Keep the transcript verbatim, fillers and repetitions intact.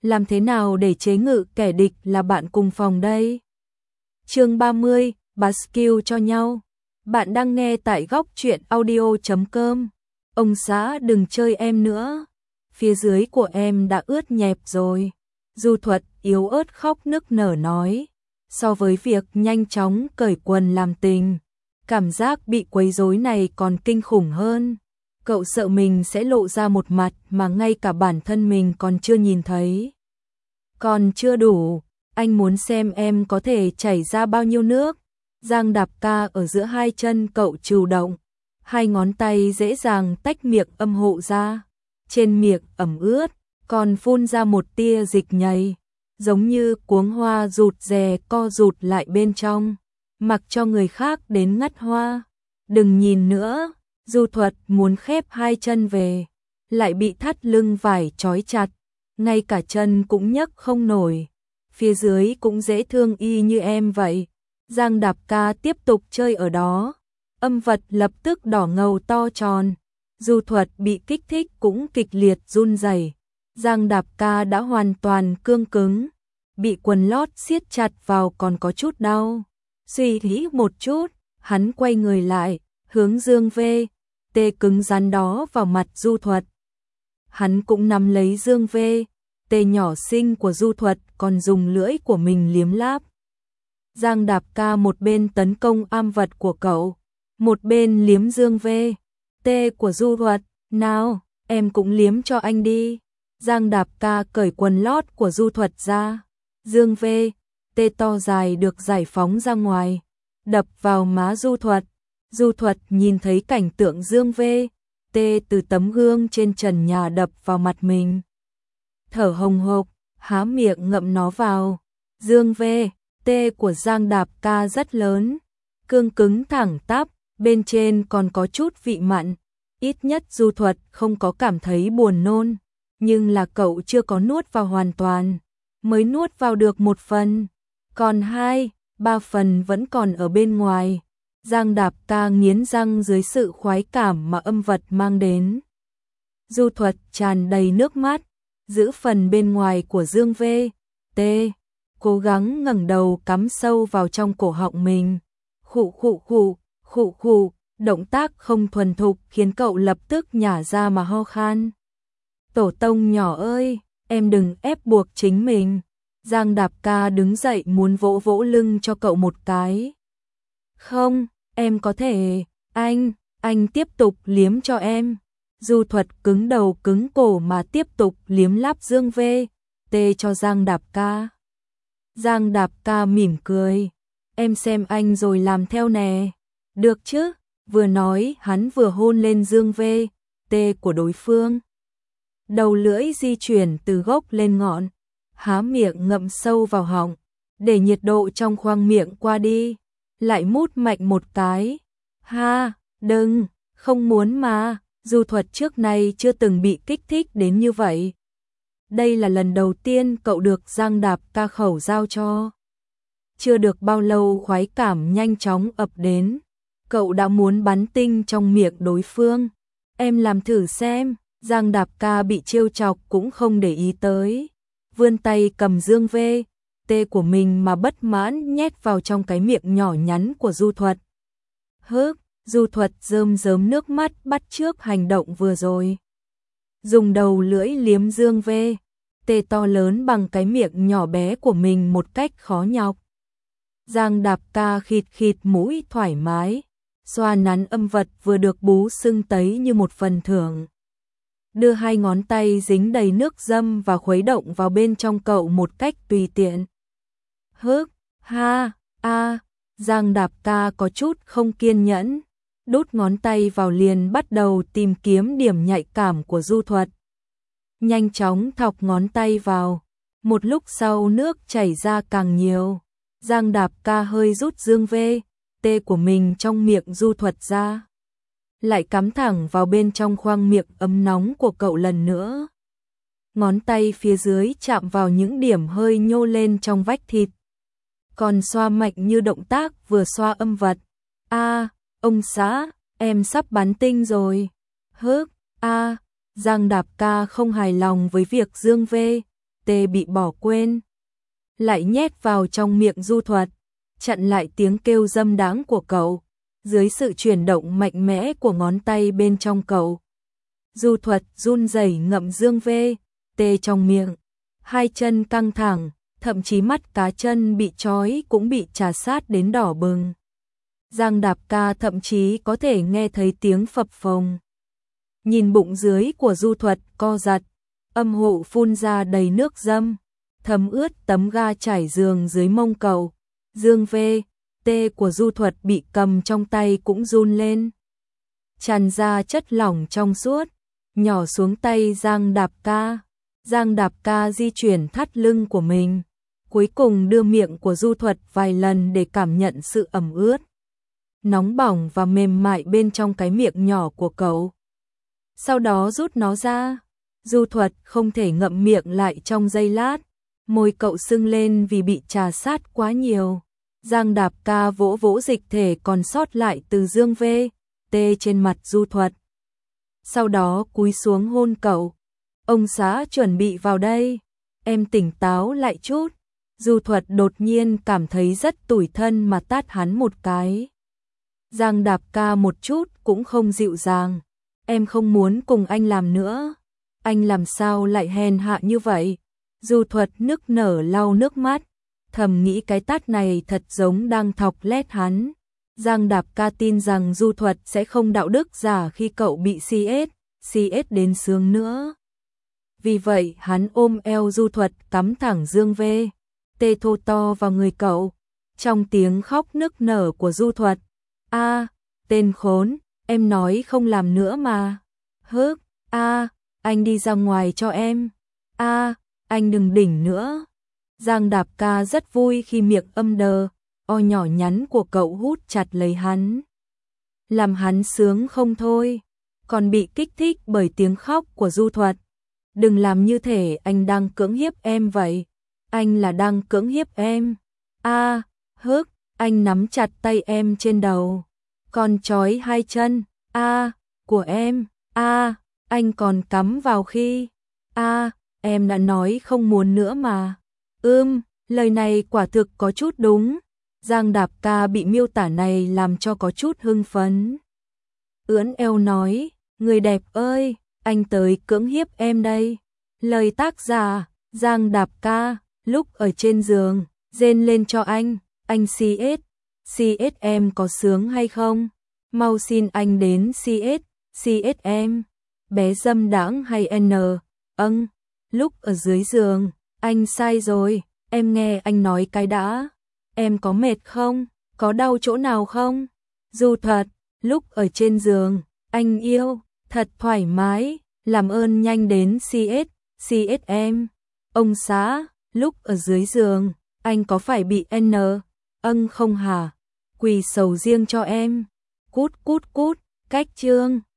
Làm thế nào để chế ngự kẻ địch là bạn cùng phòng đây? Chương ba mươi, bà skill cho nhau. Bạn đang nghe tại góc truyện audio chấm com. Ông xã đừng chơi em nữa. Phía dưới của em đã ướt nhẹp rồi. Du Thuật yếu ớt khóc nức nở nói. So với việc nhanh chóng cởi quần làm tình, cảm giác bị quấy rối này còn kinh khủng hơn. Cậu sợ mình sẽ lộ ra một mặt mà ngay cả bản thân mình còn chưa nhìn thấy. Còn chưa đủ, anh muốn xem em có thể chảy ra bao nhiêu nước. Giang Đạp Ca ở giữa hai chân cậu trừu động, hai ngón tay dễ dàng tách miệng âm hộ ra. Trên miệng ẩm ướt, còn phun ra một tia dịch nhầy, giống như cuống hoa rụt rè co rụt lại bên trong, mặc cho người khác đến ngắt hoa. Đừng nhìn nữa. Du Thuật muốn khép hai chân về, lại bị thắt lưng vải trói chặt, ngay cả chân cũng nhấc không nổi. Phía dưới cũng dễ thương y như em vậy. Giang Đạp Ca tiếp tục chơi ở đó, âm vật lập tức đỏ ngầu to tròn. Du Thuật bị kích thích cũng kịch liệt run rẩy. Giang Đạp Ca đã hoàn toàn cương cứng, bị quần lót siết chặt vào còn có chút đau. Suy nghĩ một chút, hắn quay người lại, hướng Dương V. Tê cứng rắn đó vào mặt Du Thuật. Hắn cũng nắm lấy Dương V. Tê nhỏ xinh của Du Thuật, còn dùng lưỡi của mình liếm láp. Giang Đạp Ca một bên tấn công am vật của cậu, một bên liếm Dương V. Tê của Du Thuật. Nào, em cũng liếm cho anh đi. Giang Đạp Ca cởi quần lót của Du Thuật ra. Dương V. Tê to dài được giải phóng ra ngoài, đập vào má Du Thuật. Du Thuật nhìn thấy cảnh tượng Dương V. Tê từ tấm gương trên trần nhà đập vào mặt mình, thở hồng hộc, há miệng ngậm nó vào. Dương V. Tê của Giang Đạp Ca rất lớn, cương cứng thẳng tắp, bên trên còn có chút vị mặn. Ít nhất Du Thuật không có cảm thấy buồn nôn, nhưng là cậu chưa có nuốt vào hoàn toàn, mới nuốt vào được một phần, còn hai, ba phần vẫn còn ở bên ngoài. Giang Đạp Ca nghiến răng dưới sự khoái cảm mà âm vật mang đến. Du Thuật tràn đầy nước mắt, giữ phần bên ngoài của Dương V. Tê, cố gắng ngẩng đầu cắm sâu vào trong cổ họng mình. Khụ khụ khụ, khụ khụ, động tác không thuần thục khiến cậu lập tức nhả ra mà ho khan. Tổ tông nhỏ ơi, em đừng ép buộc chính mình. Giang Đạp Ca đứng dậy muốn vỗ vỗ lưng cho cậu một cái. Không, em có thể, anh, anh tiếp tục liếm cho em. Du Thuật cứng đầu cứng cổ mà tiếp tục liếm láp Dương V. Tê cho Giang Đạp Ca. Giang Đạp Ca mỉm cười, em xem anh rồi làm theo nè. Được chứ? Vừa nói hắn vừa hôn lên Dương V. Tê của đối phương. Đầu lưỡi di chuyển từ gốc lên ngọn, há miệng ngậm sâu vào họng, để nhiệt độ trong khoang miệng qua đi. Lại mút mạnh một cái. Ha, đừng, không muốn mà. Du Thuật trước nay chưa từng bị kích thích đến như vậy. Đây là lần đầu tiên cậu được Giang Đạp Ca khẩu giao cho. Chưa được bao lâu khoái cảm nhanh chóng ập đến, cậu đã muốn bắn tinh trong miệng đối phương. Em làm thử xem. Giang Đạp Ca bị trêu chọc cũng không để ý tới, vươn tay cầm Dương V. Tê của mình mà bất mãn nhét vào trong cái miệng nhỏ nhắn của Du Thuật. Hức, Du Thuật rơm rớm nước mắt bắt chước hành động vừa rồi. Dùng đầu lưỡi liếm Dương V. Tê to lớn bằng cái miệng nhỏ bé của mình một cách khó nhọc. Giang Đạp Ca khịt khịt mũi thoải mái, xoa nắn âm vật vừa được bú sưng tấy như một phần thưởng. Đưa hai ngón tay dính đầy nước dâm và khuấy động vào bên trong cậu một cách tùy tiện. Hức, ha, a, Giang Đạp Ca có chút không kiên nhẫn, đút ngón tay vào liền bắt đầu tìm kiếm điểm nhạy cảm của Du Thuật. Nhanh chóng thọc ngón tay vào, một lúc sau nước chảy ra càng nhiều. Giang Đạp Ca hơi rút Dương V. Tê của mình trong miệng Du Thuật ra, lại cắm thẳng vào bên trong khoang miệng ấm nóng của cậu lần nữa. Ngón tay phía dưới chạm vào những điểm hơi nhô lên trong vách thịt, còn xoa mạnh như động tác vừa xoa âm vật. A, ông xã, em sắp bắn tinh rồi. Hức, a, Giang Đạp Ca không hài lòng với việc Dương V. T bị bỏ quên. Lại nhét vào trong miệng Du Thuật, chặn lại tiếng kêu dâm đáng của cậu. Dưới sự chuyển động mạnh mẽ của ngón tay bên trong cậu, Du Thuật run rẩy ngậm Dương V, T trong miệng. Hai chân căng thẳng, thậm chí mắt cá chân bị trói cũng bị trà sát đến đỏ bừng. Giang Đạp Ca thậm chí có thể nghe thấy tiếng phập phồng. Nhìn bụng dưới của Du Thuật co giật, âm hộ phun ra đầy nước dâm, thấm ướt tấm ga trải giường dưới mông cậu. Dương V, T của Du Thuật bị cầm trong tay cũng run lên. Tràn ra chất lỏng trong suốt, nhỏ xuống tay Giang Đạp Ca. Giang Đạp Ca di chuyển thắt lưng của mình, cuối cùng đưa miệng của Du Thuật vài lần để cảm nhận sự ẩm ướt, nóng bỏng và mềm mại bên trong cái miệng nhỏ của cậu. Sau đó rút nó ra. Du Thuật không thể ngậm miệng lại trong giây lát, môi cậu sưng lên vì bị trà sát quá nhiều. Giang Đạp Ca vỗ vỗ dịch thể còn sót lại từ Dương V, T trên mặt Du Thuật. Sau đó cúi xuống hôn cậu. Ông xã chuẩn bị vào đây, em tỉnh táo lại chút. Du Thuật đột nhiên cảm thấy rất tủi thân mà tát hắn một cái. Giang Đạp Ca một chút cũng không dịu dàng. Em không muốn cùng anh làm nữa. Anh làm sao lại hèn hạ như vậy? Du Thuật nức nở lau nước mắt, thầm nghĩ cái tát này thật giống đang thọc lét hắn. Giang Đạp Ca tin rằng Du Thuật sẽ không đạo đức giả khi cậu bị xê ét, xê ét đến xương nữa. Vì vậy hắn ôm eo Du Thuật cắm thẳng Dương V, T thô to vào người cậu. Trong tiếng khóc nức nở của Du Thuật, a tên khốn, em nói không làm nữa mà. Hức, a anh đi ra ngoài cho em. A anh đừng đỉnh nữa. Giang Đạp Ca rất vui khi miệng âm đờ, o nhỏ nhắn của cậu hút chặt lấy hắn, làm hắn sướng không thôi, còn bị kích thích bởi tiếng khóc của Du Thuật. Đừng làm như thể anh đang cưỡng hiếp em vậy. Anh là đang cưỡng hiếp em. A, hức, anh nắm chặt tay em trên đầu, còn trói hai chân, a, của em. A, anh còn cắm vào khi. A, em đã nói không muốn nữa mà. Ưm, lời này quả thực có chút đúng. Giang Đạp Ca bị miêu tả này làm cho có chút hưng phấn. Ưỡn eo nói, người đẹp ơi, anh tới cưỡng hiếp em đây. Lời tác giả, Giang Đạp Ca, lúc ở trên giường, rên lên cho anh, anh xê ét, xê ét em có sướng hay không? Mau xin anh đến xê ét, xê ét em. Bé dâm đãng hay N, âng, lúc ở dưới giường, anh sai rồi, em nghe anh nói cái đã. Em có mệt không? Có đau chỗ nào không? Du Thuật, lúc ở trên giường, anh yêu, thật thoải mái, làm ơn nhanh đến xê ét, xê ét em. Ông xã, lúc ở dưới giường, anh có phải bị N, âng không hả? Quỳ sầu riêng cho em. Cút cút cút, cách chương.